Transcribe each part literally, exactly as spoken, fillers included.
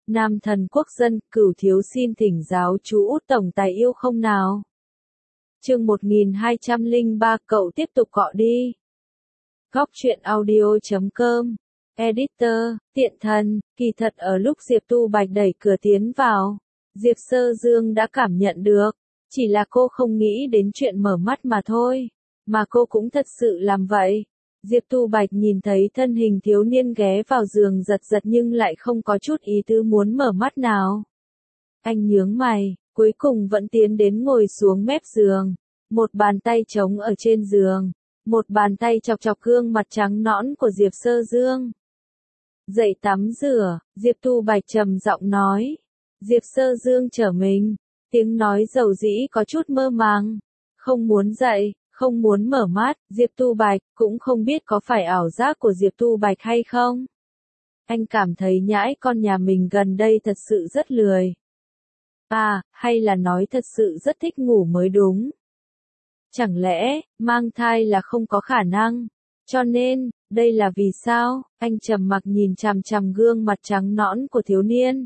Nam thần quốc dân, Cửu thiếu xin thỉnh giáo chú út tổng tài yêu không nào. Chương một nghìn hai trăm lẻ ba cậu tiếp tục cọ đi. Góc truyện audio.com. Editor, tiện thần, kỳ thật ở lúc Diệp Tu Bạch đẩy cửa tiến vào, Diệp Sơ Dương đã cảm nhận được, chỉ là cô không nghĩ đến chuyện mở mắt mà thôi, mà cô cũng thật sự làm vậy. Diệp Tu Bạch nhìn thấy thân hình thiếu niên ghé vào giường giật giật nhưng lại không có chút ý tứ muốn mở mắt nào. Anh nhướng mày, cuối cùng vẫn tiến đến ngồi xuống mép giường, một bàn tay trống ở trên giường, một bàn tay chọc chọc gương mặt trắng nõn của Diệp Sơ Dương. Dậy tắm rửa, Diệp Tu Bạch trầm giọng nói. Diệp Sơ Dương trở mình, tiếng nói dầu dĩ có chút mơ màng, không muốn dậy. Không muốn mở mắt, Diệp Tu Bạch, cũng không biết có phải ảo giác của Diệp Tu Bạch hay không. Anh cảm thấy nhãi con nhà mình gần đây thật sự rất lười. À, hay là nói thật sự rất thích ngủ mới đúng. Chẳng lẽ, mang thai là không có khả năng, cho nên, đây là vì sao? Anh trầm mặc nhìn chằm chằm gương mặt trắng nõn của thiếu niên.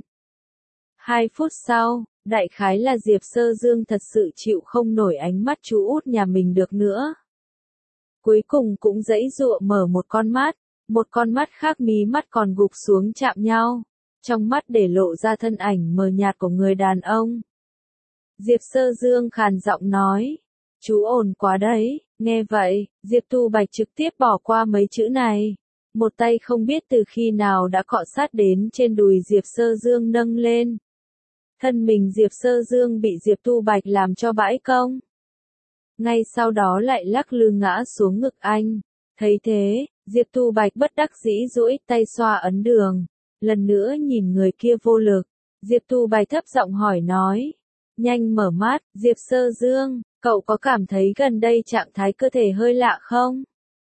Hai phút sau, đại khái là Diệp Sơ Dương thật sự chịu không nổi ánh mắt chú út nhà mình được nữa. Cuối cùng cũng giãy giụa mở một con mắt, một con mắt khác mí mắt còn gục xuống chạm nhau, trong mắt để lộ ra thân ảnh mờ nhạt của người đàn ông. Diệp Sơ Dương khàn giọng nói, chú ồn quá đấy. Nghe vậy, Diệp Tu Bạch trực tiếp bỏ qua mấy chữ này, một tay không biết từ khi nào đã cọ sát đến trên đùi Diệp Sơ Dương nâng lên. Thân mình Diệp Sơ Dương bị Diệp Tu Bạch làm cho bãi công. Ngay sau đó lại lắc lư ngã xuống ngực anh. Thấy thế, Diệp Tu Bạch bất đắc dĩ duỗi tay xoa ấn đường. Lần nữa nhìn người kia vô lực. Diệp Tu Bạch thấp giọng hỏi nói. Nhanh mở mắt, Diệp Sơ Dương, cậu có cảm thấy gần đây trạng thái cơ thể hơi lạ không?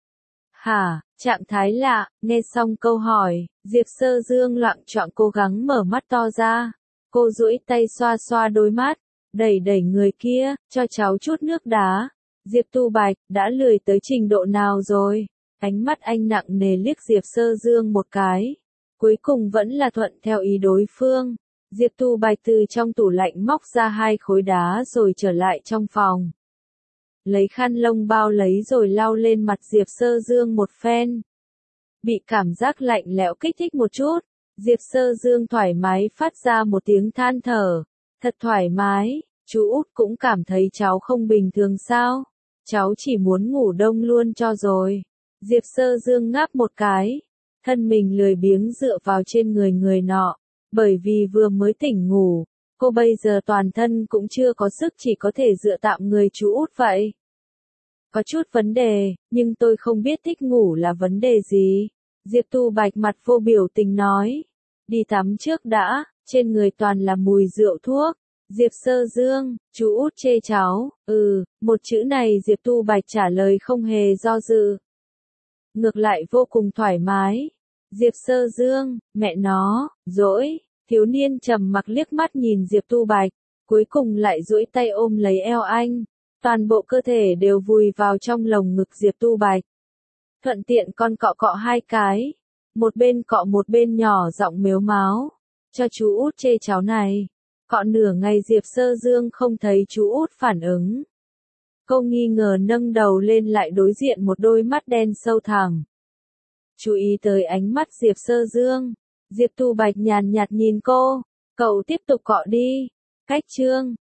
Hả, trạng thái lạ, nghe xong câu hỏi, Diệp Sơ Dương loạng choạng cố gắng mở mắt to ra. Cô duỗi tay xoa xoa đôi mắt, đẩy đẩy người kia, cho cháu chút nước đá. Diệp Tu Bạch, đã lười tới trình độ nào rồi? Ánh mắt anh nặng nề liếc Diệp Sơ Dương một cái. Cuối cùng vẫn là thuận theo ý đối phương. Diệp Tu Bạch từ trong tủ lạnh móc ra hai khối đá rồi trở lại trong phòng. Lấy khăn lông bao lấy rồi lau lên mặt Diệp Sơ Dương một phen. Bị cảm giác lạnh lẽo kích thích một chút. Diệp Sơ Dương thoải mái phát ra một tiếng than thở. Thật thoải mái, chú út cũng cảm thấy cháu không bình thường sao? Cháu chỉ muốn ngủ đông luôn cho rồi. Diệp Sơ Dương ngáp một cái. Thân mình lười biếng dựa vào trên người người nọ. Bởi vì vừa mới tỉnh ngủ, cô bây giờ toàn thân cũng chưa có sức chỉ có thể dựa tạm người chú út vậy. Có chút vấn đề, nhưng tôi không biết thích ngủ là vấn đề gì. Diệp Tu Bạch mặt vô biểu tình nói. Đi tắm trước đã, trên người toàn là mùi rượu thuốc. Diệp Sơ Dương, chú út chê cháu, ừ, một chữ này Diệp Tu Bạch trả lời không hề do dự. Ngược lại vô cùng thoải mái. Diệp Sơ Dương, mẹ nó, dỗi, thiếu niên trầm mặc liếc mắt nhìn Diệp Tu Bạch, cuối cùng lại duỗi tay ôm lấy eo anh. Toàn bộ cơ thể đều vùi vào trong lồng ngực Diệp Tu Bạch. Thuận tiện con cọ cọ hai cái. Một bên cọ một bên nhỏ giọng mếu máo. Cho chú út chê cháu này. Cọ nửa ngày Diệp Sơ Dương không thấy chú út phản ứng. Cô nghi ngờ nâng đầu lên lại đối diện một đôi mắt đen sâu thẳm. Chú ý tới ánh mắt Diệp Sơ Dương. Diệp Tu Bạch nhàn nhạt nhìn cô. Cậu tiếp tục cọ đi. Cách chương.